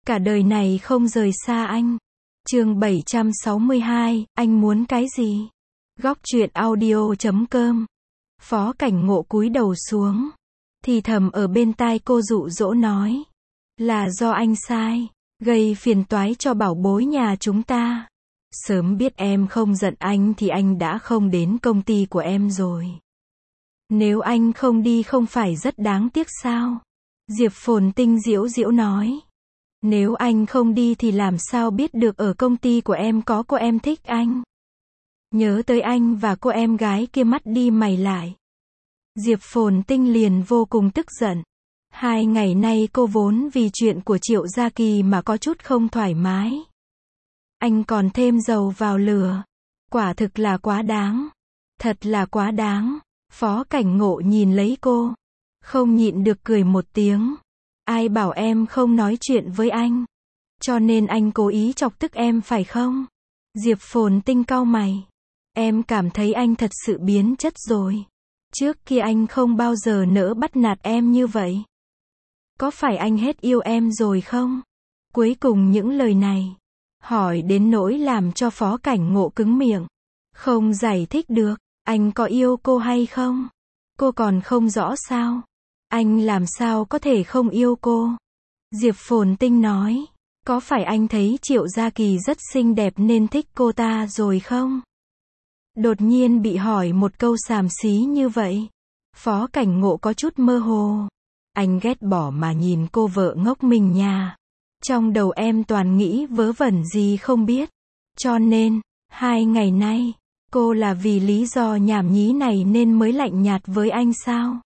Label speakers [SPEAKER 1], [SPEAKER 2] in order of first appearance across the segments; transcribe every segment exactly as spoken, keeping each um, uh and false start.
[SPEAKER 1] Cả đời này không rời xa anh. Chương bảy trăm sáu mươi hai, anh muốn cái gì? Góc truyện audio chấm com. Phó Cảnh Ngộ cúi đầu xuống, thì thầm ở bên tai cô dụ dỗ nói. Là do anh sai, gây phiền toái cho bảo bối nhà chúng ta. Sớm biết em không giận anh thì anh đã không đến công ty của em rồi. Nếu anh không đi không phải rất đáng tiếc sao? Diệp Phồn Tinh giễu giễu nói. Nếu anh không đi thì làm sao biết được ở công ty của em có cô em thích anh? Nhớ tới anh và cô em gái kia mắt đi mày lại. Diệp Phồn Tinh liền vô cùng tức giận. Hai ngày nay cô vốn vì chuyện của Triệu Gia Kỳ mà có chút không thoải mái. Anh còn thêm dầu vào lửa. Quả thực là quá đáng. Thật là quá đáng. Phó Cảnh Ngộ nhìn lấy cô, không nhịn được cười một tiếng. Ai bảo em không nói chuyện với anh? Cho nên anh cố ý chọc tức em phải không? Diệp Phồn Tinh cau mày. Em cảm thấy anh thật sự biến chất rồi. Trước kia anh không bao giờ nỡ bắt nạt em như vậy. Có phải anh hết yêu em rồi không? Cuối cùng những lời này, hỏi đến nỗi làm cho Phó Cảnh Ngộ cứng miệng. Không giải thích được, anh có yêu cô hay không? Cô còn không rõ sao? Anh làm sao có thể không yêu cô? Diệp Phồn Tinh nói. Có phải anh thấy Triệu Gia Kỳ rất xinh đẹp nên thích cô ta rồi không? Đột nhiên bị hỏi một câu xàm xí như vậy. Phó Cảnh Ngộ có chút mơ hồ. Anh ghét bỏ mà nhìn cô vợ ngốc mình nhà. Trong đầu em toàn nghĩ vớ vẩn gì không biết. Cho nên, hai ngày nay, cô là vì lý do nhảm nhí này nên mới lạnh nhạt với anh sao?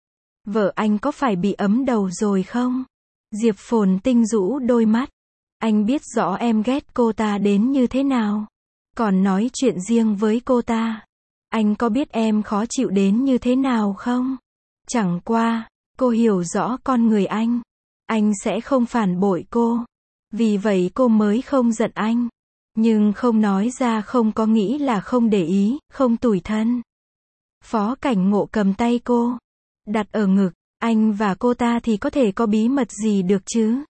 [SPEAKER 1] Vợ anh có phải bị ấm đầu rồi không? Diệp Phồn Tinh rũ đôi mắt. Anh biết rõ em ghét cô ta đến như thế nào. Còn nói chuyện riêng với cô ta. Anh có biết em khó chịu đến như thế nào không? Chẳng qua, cô hiểu rõ con người anh. Anh sẽ không phản bội cô. Vì vậy cô mới không giận anh. Nhưng không nói ra không có nghĩ là không để ý, không tủi thân. Phó Cảnh Ngộ cầm tay cô, đặt ở ngực. Anh và cô ta thì có thể có bí mật gì được chứ?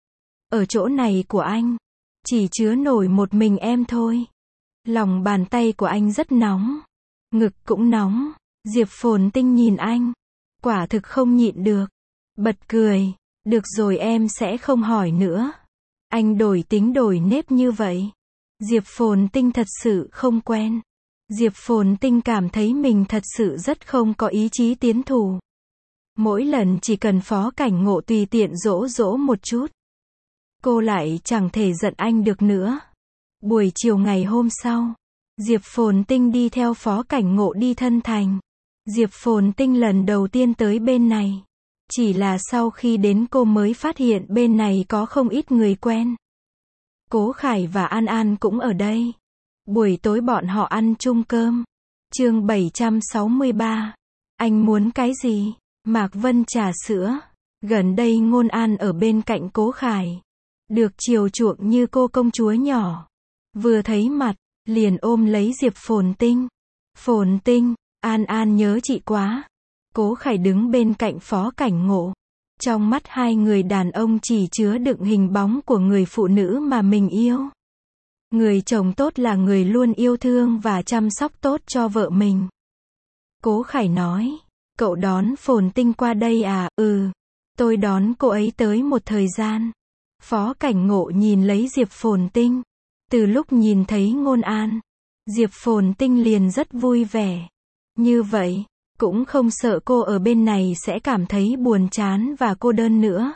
[SPEAKER 1] Ở chỗ này của anh, chỉ chứa nổi một mình em thôi. Lòng bàn tay của anh rất nóng. Ngực cũng nóng. Diệp Phồn Tinh nhìn anh. Quả thực không nhịn được. Bật cười. Được rồi em sẽ không hỏi nữa. Anh đổi tính đổi nếp như vậy. Diệp Phồn Tinh thật sự không quen. Diệp Phồn Tinh cảm thấy mình thật sự rất không có ý chí tiến thủ. Mỗi lần chỉ cần Phó Cảnh Ngộ tùy tiện dỗ dỗ một chút, cô lại chẳng thể giận anh được nữa. Buổi chiều ngày hôm sau, Diệp Phồn Tinh đi theo Phó Cảnh Ngộ đi Thân Thành. Diệp Phồn Tinh lần đầu tiên tới bên này. Chỉ là sau khi đến cô mới phát hiện bên này có không ít người quen. Cố Khải và An An cũng ở đây. Buổi tối bọn họ ăn chung cơm. Chương bảy trăm sáu mươi ba. Anh muốn cái gì? Mạc Vân trà sữa. Gần đây Ngôn An ở bên cạnh Cố Khải. Được chiều chuộng như cô công chúa nhỏ. Vừa thấy mặt, liền ôm lấy Diệp Phồn Tinh. Phồn Tinh, An An nhớ chị quá. Cố Khải đứng bên cạnh Phó Cảnh Ngộ. Trong mắt hai người đàn ông chỉ chứa đựng hình bóng của người phụ nữ mà mình yêu. Người chồng tốt là người luôn yêu thương và chăm sóc tốt cho vợ mình. Cố Khải nói. Cậu đón Phồn Tinh qua đây à? Ừ. Tôi đón cô ấy tới một thời gian. Phó Cảnh Ngộ nhìn lấy Diệp Phồn Tinh. Từ lúc nhìn thấy Ngôn An, Diệp Phồn Tinh liền rất vui vẻ. Như vậy, cũng không sợ cô ở bên này sẽ cảm thấy buồn chán và cô đơn nữa.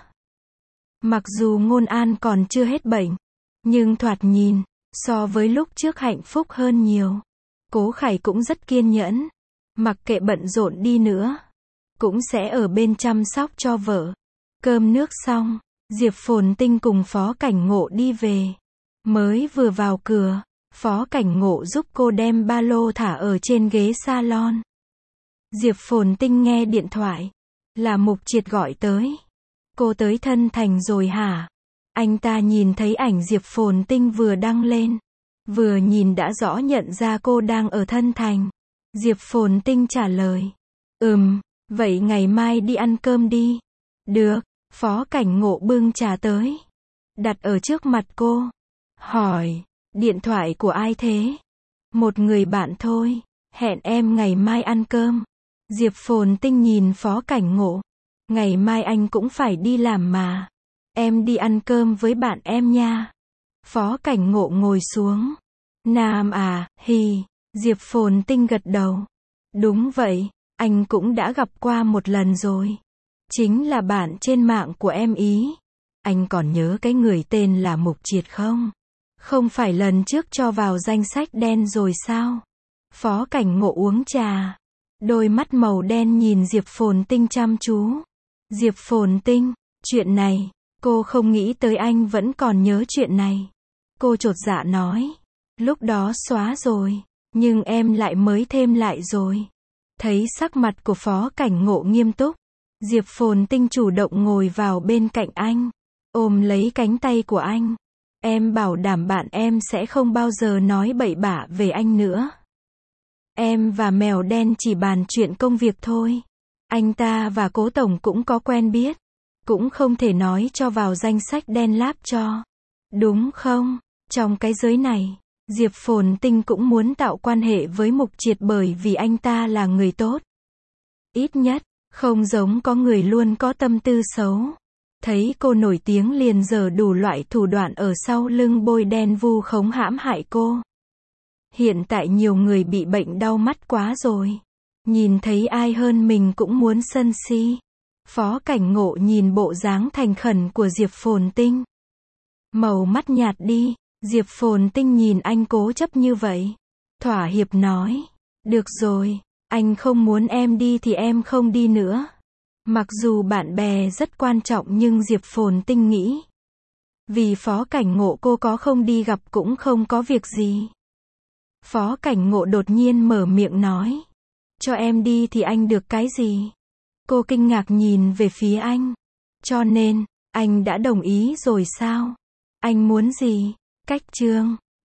[SPEAKER 1] Mặc dù Ngôn An còn chưa hết bệnh, nhưng thoạt nhìn, so với lúc trước hạnh phúc hơn nhiều. Cố Khải cũng rất kiên nhẫn. Mặc kệ bận rộn đi nữa, cũng sẽ ở bên chăm sóc cho vợ. Cơm nước xong, Diệp Phồn Tinh cùng Phó Cảnh Ngộ đi về. Mới vừa vào cửa, Phó Cảnh Ngộ giúp cô đem ba lô thả ở trên ghế salon. Diệp Phồn Tinh nghe điện thoại. Là Mục Triệt gọi tới. Cô tới Thân Thành rồi hả? Anh ta nhìn thấy ảnh Diệp Phồn Tinh vừa đăng lên. Vừa nhìn đã rõ nhận ra cô đang ở Thân Thành. Diệp Phồn Tinh trả lời. Ừm, vậy ngày mai đi ăn cơm đi. Được. Phó Cảnh Ngộ bưng trà tới. đặt ở trước mặt cô. Hỏi, điện thoại của ai thế? Một người bạn thôi, hẹn em ngày mai ăn cơm. Diệp Phồn Tinh nhìn Phó Cảnh Ngộ. Ngày mai anh cũng phải đi làm mà. Em đi ăn cơm với bạn em nha. Phó Cảnh Ngộ ngồi xuống. Nam à, hì. Diệp Phồn Tinh gật đầu. Đúng vậy, anh cũng đã gặp qua một lần rồi. Chính là bạn trên mạng của em ý. Anh còn nhớ cái người tên là Mục Triệt không? Không phải lần trước cho vào danh sách đen rồi sao? Phó Cảnh Ngộ uống trà. Đôi mắt màu đen nhìn Diệp Phồn Tinh chăm chú. Diệp Phồn Tinh, chuyện này, cô không nghĩ tới anh vẫn còn nhớ chuyện này. Cô chột dạ nói. Lúc đó xóa rồi, nhưng em lại mới thêm lại rồi. Thấy sắc mặt của Phó Cảnh Ngộ nghiêm túc, Diệp Phồn Tinh chủ động ngồi vào bên cạnh anh, ôm lấy cánh tay của anh. Em bảo đảm bạn em sẽ không bao giờ nói bậy bạ về anh nữa. Em và mèo đen chỉ bàn chuyện công việc thôi. Anh ta và Cố Tổng cũng có quen biết. Cũng không thể nói cho vào danh sách đen láp cho. Đúng không? Trong cái giới này, Diệp Phồn Tinh cũng muốn tạo quan hệ với Mục Triệt bởi vì anh ta là người tốt. Ít nhất, không giống có người luôn có tâm tư xấu. Thấy cô nổi tiếng liền giở đủ loại thủ đoạn ở sau lưng bôi đen vu khống hãm hại cô. Hiện tại nhiều người bị bệnh đau mắt quá rồi. Nhìn thấy ai hơn mình cũng muốn sân si. Phó Cảnh Ngộ nhìn bộ dáng thành khẩn của Diệp Phồn Tinh. Màu mắt nhạt đi. Diệp Phồn Tinh nhìn anh cố chấp như vậy. Thỏa hiệp nói. Được rồi, anh không muốn em đi thì em không đi nữa. Mặc dù bạn bè rất quan trọng nhưng Diệp Phồn Tinh nghĩ. Vì Phó Cảnh Ngộ cô có không đi gặp cũng không có việc gì. Phó Cảnh Ngộ đột nhiên mở miệng nói. Cho em đi thì anh được cái gì? Cô kinh ngạc nhìn về phía anh. Cho nên, anh đã đồng ý rồi sao? Anh muốn gì? Cách chương